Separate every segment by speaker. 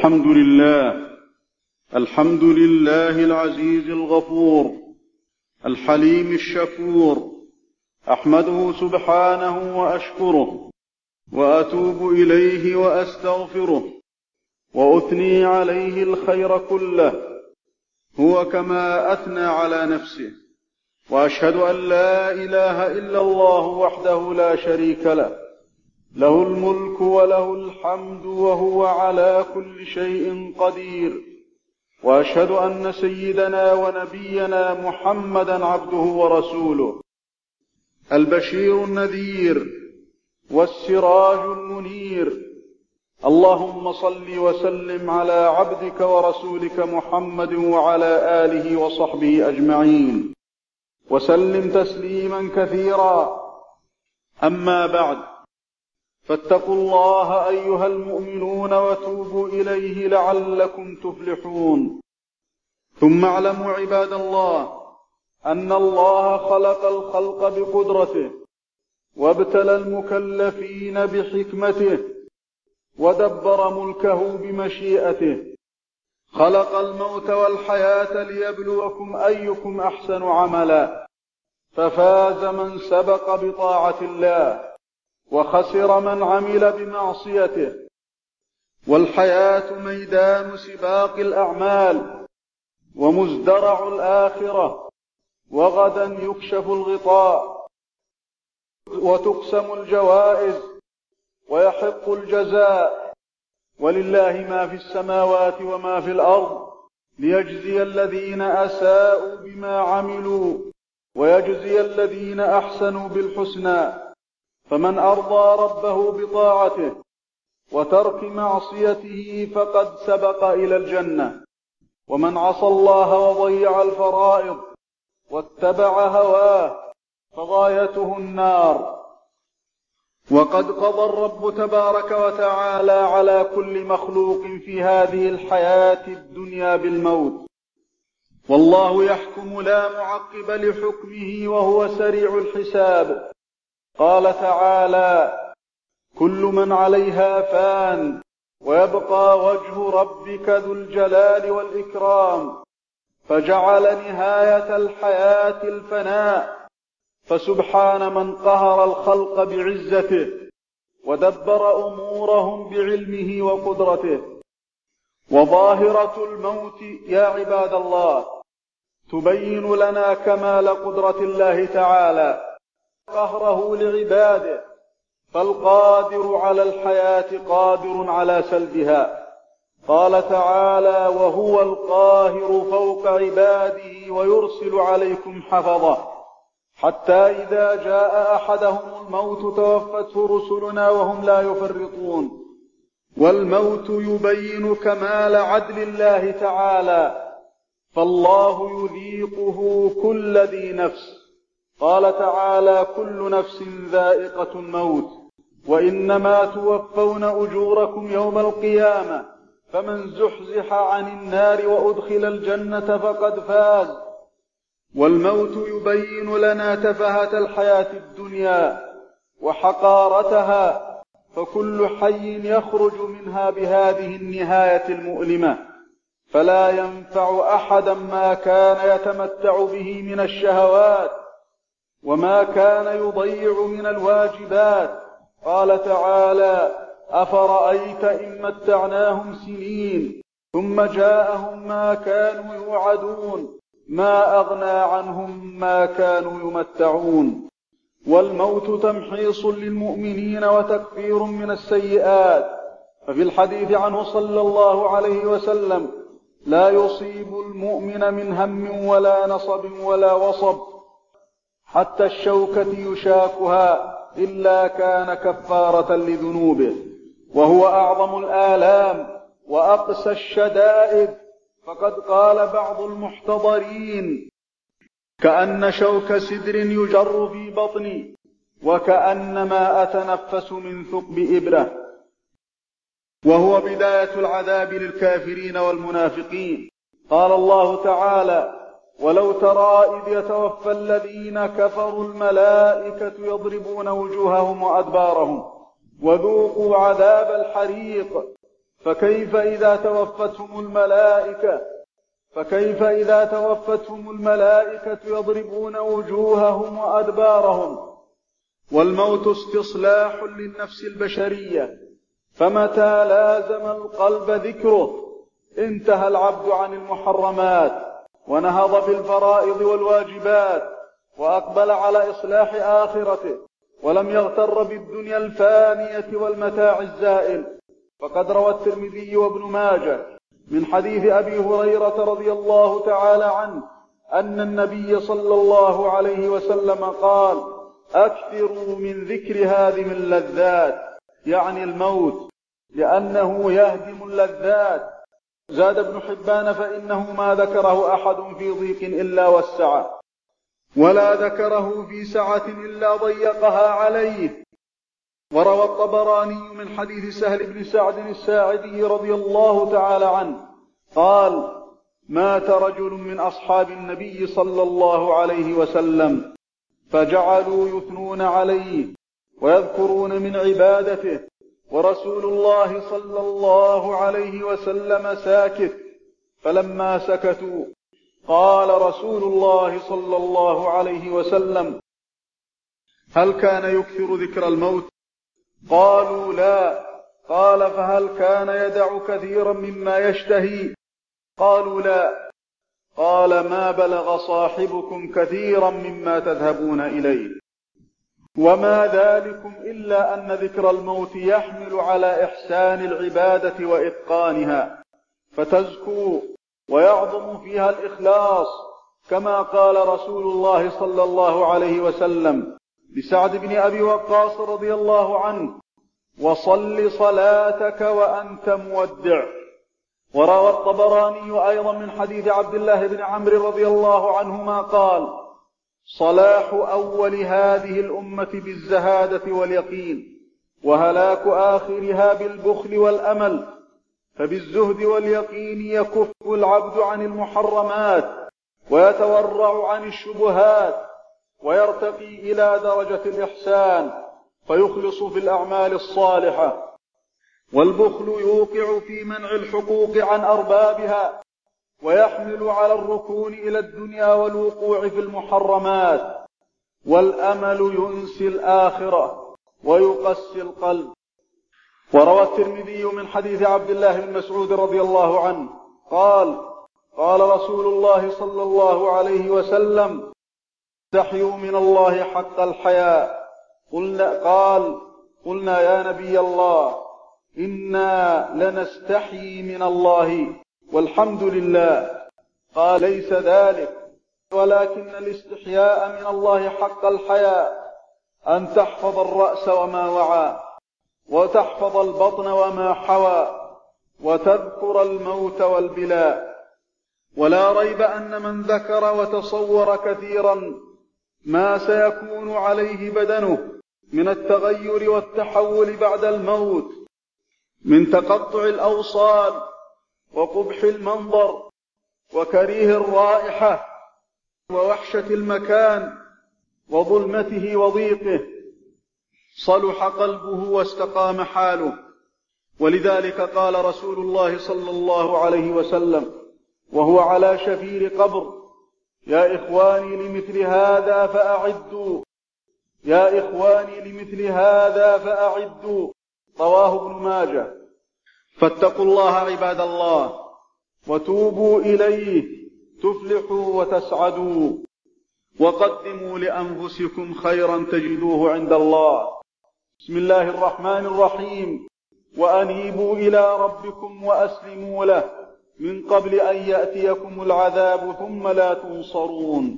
Speaker 1: الحمد لله العزيز الغفور الحليم الشكور، أحمده سبحانه وأشكره وأتوب إليه وأستغفره وأثني عليه الخير كله، هو كما أثنى على نفسه، وأشهد أن لا إله إلا الله وحده لا شريك له، له الملك وله الحمد وهو على كل شيء قدير. وأشهد أن سيدنا ونبينا محمدا عبده ورسوله، البشير النذير والسراج المنير. اللهم صل وسلم على عبدك ورسولك محمد وعلى آله وصحبه أجمعين، وسلم تسليما كثيرا. أما بعد، فاتقوا الله أيها المؤمنون وتوبوا إليه لعلكم تفلحون. ثم اعلموا عباد الله أن الله خلق الخلق بقدرته، وابتلى المكلفين بحكمته، ودبر ملكه بمشيئته. خلق الموت والحياة ليبلوكم أيكم أحسن عملا، ففاز من سبق بطاعة الله، وخسر من عمل بمعصيته. والحياة ميدان سباق الأعمال، ومزدرع الآخرة، وغدا يكشف الغطاء، وتقسم الجوائز، ويحق الجزاء. ولله ما في السماوات وما في الأرض، ليجزي الذين أساءوا بما عملوا، ويجزي الذين أحسنوا بالحسنى. فمن أرضى ربه بطاعته وترك معصيته فقد سبق إلى الجنة، ومن عصى الله وضيع الفرائض واتبع هواه فغايته النار. وقد قضى الرب تبارك وتعالى على كل مخلوق في هذه الحياة الدنيا بالموت، والله يحكم لا معقب لحكمه وهو سريع الحساب. قال تعالى: كل من عليها فان، ويبقى وجه ربك ذو الجلال والإكرام. فجعل نهاية الحياة الفناء، فسبحان من قهر الخلق بعزته، ودبر أمورهم بعلمه وقدرته. وظاهرة الموت يا عباد الله تبين لنا كمال قدرة الله تعالى، قهره لعباده، فالقادر على الحياة قادر على سلبها. قال تعالى: وهو القاهر فوق عباده ويرسل عليكم حفظه حتى إذا جاء أحدهم الموت توفته رسلنا وهم لا يفرطون. والموت يبين كمال عدل الله تعالى، فالله يذيقه كل ذي نفس. قال تعالى: كل نفس ذائقة الموت، وإنما توفون أجوركم يوم القيامة، فمن زحزح عن النار وأدخل الجنة فقد فاز. والموت يبين لنا تفاهة الحياة الدنيا وحقارتها، فكل حي يخرج منها بهذه النهاية المؤلمة، فلا ينفع أحدا ما كان يتمتع به من الشهوات، وما كان يضيع من الواجبات. قال تعالى: أفرأيت إن متعناهم سنين ثم جاءهم ما كانوا يوعدون ما أغنى عنهم ما كانوا يمتعون. والموت تمحيص للمؤمنين وتكفير من السيئات. ففي الحديث عنه صلى الله عليه وسلم: لا يصيب المؤمن من هم ولا نصب ولا وصب حتى الشوكة يشاكها إلا كان كفارة لذنوبه، وهو أعظم الآلام وأقسى الشدائد. فقد قال بعض المحتضرين: كأن شوك سدر يجر في بطني، وكأنما أتنفس من ثقب إبرة. وهو بداية العذاب للكافرين والمنافقين. قال الله تعالى: ولو ترى إذ يتوفى الذين كفروا الملائكة يضربون وجوههم وأدبارهم وذوقوا عذاب الحريق. فكيف إذا توفتهم الملائكة يضربون وجوههم وأدبارهم؟ والموت استصلاح للنفس البشرية، فمتى لازم القلب ذكره انتهى العبد عن المحرمات ونهض بالفرائض والواجبات وأقبل على إصلاح آخرته، ولم يغتر بالدنيا الفانية والمتاع الزائل. فقد روى الترمذي وابن ماجه من حديث أبي هريرة رضي الله تعالى عنه أن النبي صلى الله عليه وسلم قال: أكثروا من ذكر هادم اللذات، يعني الموت، لأنه يهدم اللذات. زاد ابن حبان: فإنه ما ذكره أحد في ضيق إلا وسعه، ولا ذكره في سعة إلا ضيقها عليه. وروى الطبراني من حديث سهل بن سعد الساعدي رضي الله تعالى عنه قال: مات رجل من أصحاب النبي صلى الله عليه وسلم، فجعلوا يثنون عليه ويذكرون من عبادته، ورسول الله صلى الله عليه وسلم ساكت. فلما سكتوا قال رسول الله صلى الله عليه وسلم: هل كان يكثر ذكر الموت؟ قالوا: لا. قال: فهل كان يدع كثيرا مما يشتهي؟ قالوا: لا. قال: ما بلغ صاحبكم كثيرا مما تذهبون إليه. وما ذلكم إلا أن ذكر الموت يحمل على إحسان العبادة وإتقانها، فتزكو ويعظم فيها الإخلاص، كما قال رسول الله صلى الله عليه وسلم لسعد بن أبي وقاص رضي الله عنه: وصل صلاتك وأنت مودع. وروى الطبراني أيضا من حديث عبد الله بن عمرو رضي الله عنهما قال: صلاح أول هذه الأمة بالزهادة واليقين، وهلاك آخرها بالبخل والأمل. فبالزهد واليقين يكف العبد عن المحرمات ويتورع عن الشبهات ويرتقي إلى درجة الإحسان فيخلص في الأعمال الصالحة. والبخل يوقع في منع الحقوق عن أربابها ويحمل على الركون إلى الدنيا والوقوع في المحرمات. والأمل ينسي الآخرة ويقسي القلب. وروى الترمذي من حديث عبد الله بن مسعود رضي الله عنه قال: قال رسول الله صلى الله عليه وسلم: استحيوا من الله حق الحياء. قلنا: يا نبي الله، إنا لنستحيي من الله والحمد لله. قال: ليس ذلك، ولكن الاستحياء من الله حق الحياء أن تحفظ الرأس وما وعى، وتحفظ البطن وما حوى، وتذكر الموت والبلاء. ولا ريب أن من ذكر وتصور كثيرا ما سيكون عليه بدنه من التغير والتحول بعد الموت، من تقطع الأوصال وقبح المنظر وكريه الرائحة ووحشة المكان وظلمته وضيقه، صلح قلبه واستقام حاله. ولذلك قال رسول الله صلى الله عليه وسلم وهو على شفير قبر: يا إخواني لمثل هذا فأعدوا، يا إخواني لمثل هذا فأعدوا. رواه ابن ماجه. فاتقوا الله عباد الله وتوبوا إليه تفلحوا وتسعدوا، وقدموا لأنفسكم خيرا تجدوه عند الله. بسم الله الرحمن الرحيم. وأنيبوا إلى ربكم وأسلموا له من قبل أن يأتيكم العذاب ثم لا تنصرون.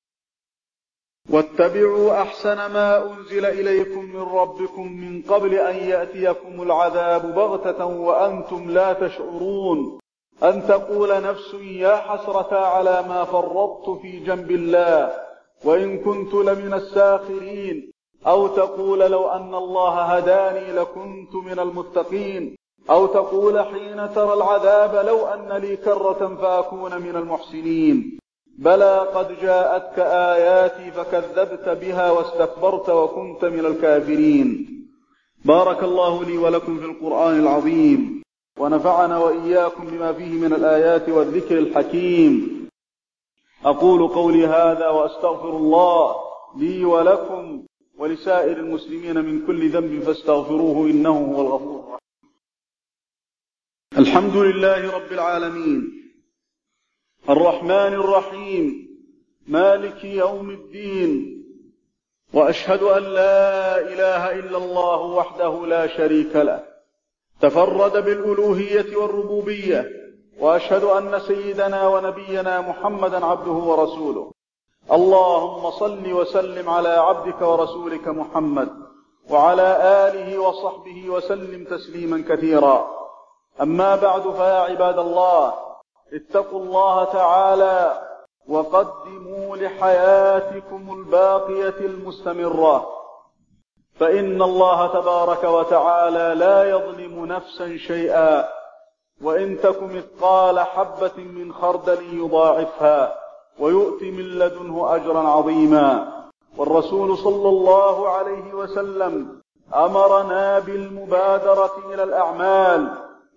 Speaker 1: واتبعوا أحسن ما أنزل إليكم من ربكم من قبل أن يأتيكم العذاب بغتة وأنتم لا تشعرون، أن تقول نفس يا حسرة على ما فرطت في جنب الله وإن كنت لمن الساخرين، أو تقول لو أن الله هداني لكنت من المتقين، أو تقول حين ترى العذاب لو أن لي كرة فأكون من المحسنين. بلى قد جاءتك آياتي فكذبت بها واستكبرت وكنت من الكافرين. بارك الله لي ولكم في القرآن العظيم، ونفعنا وإياكم بما فيه من الآيات والذكر الحكيم. أقول قولي هذا وأستغفر الله لي ولكم ولسائر المسلمين من كل ذنب فاستغفروه إنه هو الغفور الرحيم. الحمد لله رب العالمين الرحمن الرحيم مالك يوم الدين، وأشهد أن لا إله إلا الله وحده لا شريك له تفرد بالألوهية والربوبية، وأشهد أن سيدنا ونبينا محمدا عبده ورسوله. اللهم صل وسلم على عبدك ورسولك محمد وعلى آله وصحبه وسلم تسليما كثيرا. أما بعد، فيا عباد الله، اتقوا الله تعالى وقدموا لحياتكم الباقية المستمرة، فإن الله تبارك وتعالى لا يظلم نفسا شيئا، وإن تك مثقال حبة من خردل يضاعفها ويؤتي من لدنه أجرا عظيما. والرسول صلى الله عليه وسلم أمرنا بالمبادرة إلى الأعمال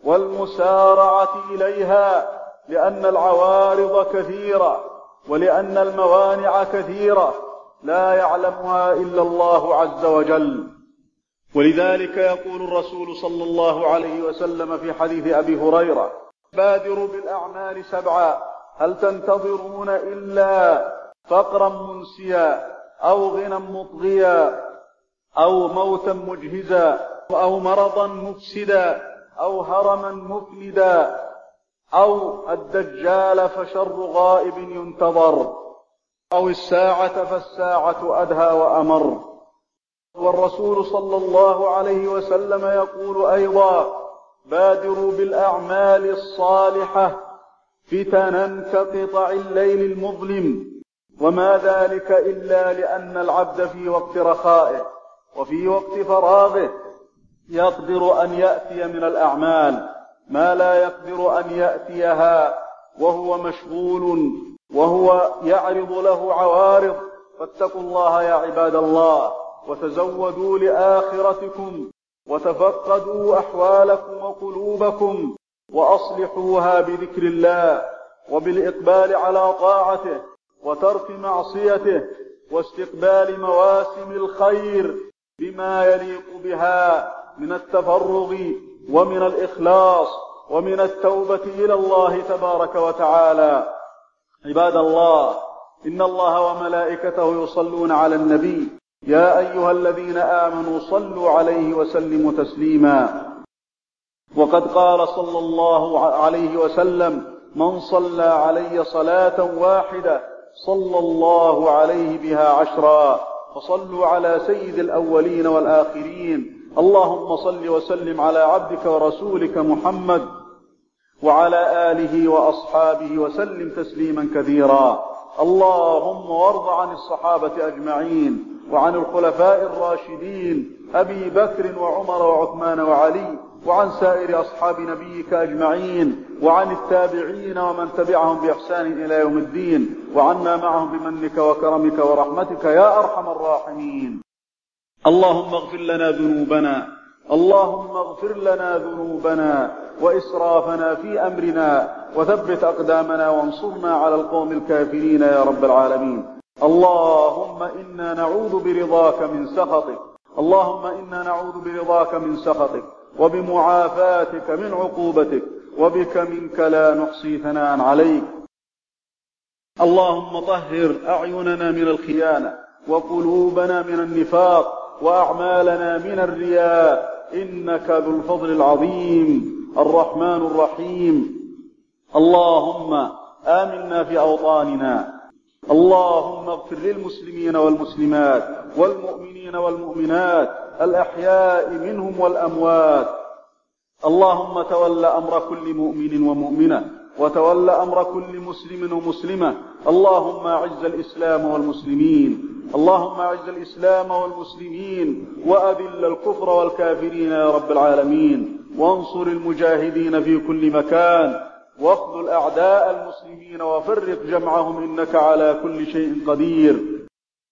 Speaker 1: والمسارعة إليها، لأن العوارض كثيرة ولأن الموانع كثيرة لا يعلمها إلا الله عز وجل. ولذلك يقول الرسول صلى الله عليه وسلم في حديث أبي هريرة: بادروا بالأعمال 7، هل تنتظرون إلا فقرا منسيا أو غنى مطغيا أو موتا مجهزا أو مرضا مفسدا أو هرما مفندا أو الدجال فشر غائب ينتظر أو الساعة فالساعة أدهى وأمر. والرسول صلى الله عليه وسلم يقول أيضا: بادروا بالأعمال الصالحة فتنا كقطع الليل المظلم. وما ذلك إلا لأن العبد في وقت رخائه وفي وقت فراغه يقدر أن يأتي من الأعمال ما لا يقدر أن يأتيها وهو مشغول وهو يعرض له عوارض. فاتقوا الله يا عباد الله، وتزودوا لآخرتكم، وتفقدوا أحوالكم وقلوبكم، وأصلحوها بذكر الله وبالإقبال على طاعته وترك معصيته واستقبال مواسم الخير بما يليق بها من التفرغ ومن الإخلاص ومن التوبة إلى الله تبارك وتعالى. عباد الله، إن الله وملائكته يصلون على النبي، يا أيها الذين آمنوا صلوا عليه وسلموا تسليما. وقد قال صلى الله عليه وسلم: من صلى علي صلاة واحدة صلى الله عليه بها 10. فصلوا على سيد الأولين والآخرين. اللهم صل وسلم على عبدك ورسولك محمد وعلى آله وأصحابه وسلم تسليما كثيرا. اللهم وارض عن الصحابة أجمعين وعن الخلفاء الراشدين أبي بكر وعمر وعثمان وعلي، وعن سائر أصحاب نبيك أجمعين، وعن التابعين ومن تبعهم بإحسان إلى يوم الدين، وعنا معهم بمنك وكرمك ورحمتك يا أرحم الراحمين. اللهم اغفر لنا ذنوبنا، اللهم اغفر لنا ذنوبنا وإسرافنا في أمرنا، وثبت أقدامنا وانصرنا على القوم الكافرين يا رب العالمين. اللهم إنا نعوذ برضاك من سخطك، اللهم إنا نعوذ برضاك من سخطك وبمعافاتك من عقوبتك، وبك منك لا نحصي ثناء عليك. اللهم طهر أعيننا من الخيانة وقلوبنا من النفاق وأعمالنا من الرياء، إنك ذو الفضل العظيم الرحمن الرحيم. اللهم آمنا في أوطاننا، اللهم اغفر للمسلمين والمسلمات والمؤمنين والمؤمنات الأحياء منهم والأموات. اللهم تول أمر كل مؤمن ومؤمنة، وتول أمر كل مسلم ومسلمة. اللهم أعز الإسلام والمسلمين، اللهم أعز الإسلام والمسلمين، وأذل الكفر والكافرين يا رب العالمين، وانصر المجاهدين في كل مكان، واخذل أعداء المسلمين وفرق جمعهم، إنك على كل شيء قدير.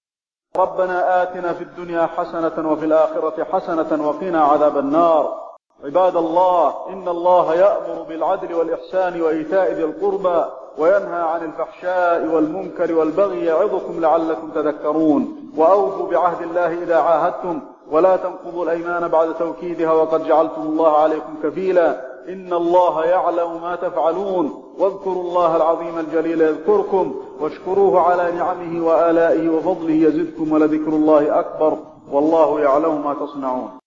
Speaker 1: ربنا آتنا في الدنيا حسنة وفي الآخرة حسنة وقنا عذاب النار. عباد الله، إن الله يأمر بالعدل والإحسان وإيتاء ذي القربى وينهى عن الفحشاء والمنكر والبغي يعظكم لعلكم تذكرون. وأوفوا بعهد الله إذا عاهدتم ولا تنقضوا الأيمان بعد توكيدها وقد جعلتم الله عليكم كفيلا. إن الله يعلم ما تفعلون. واذكروا الله العظيم الجليل يذكركم واشكروه على نعمه وآلائه وفضله يزدكم ولذكر الله أكبر والله يعلم ما تصنعون.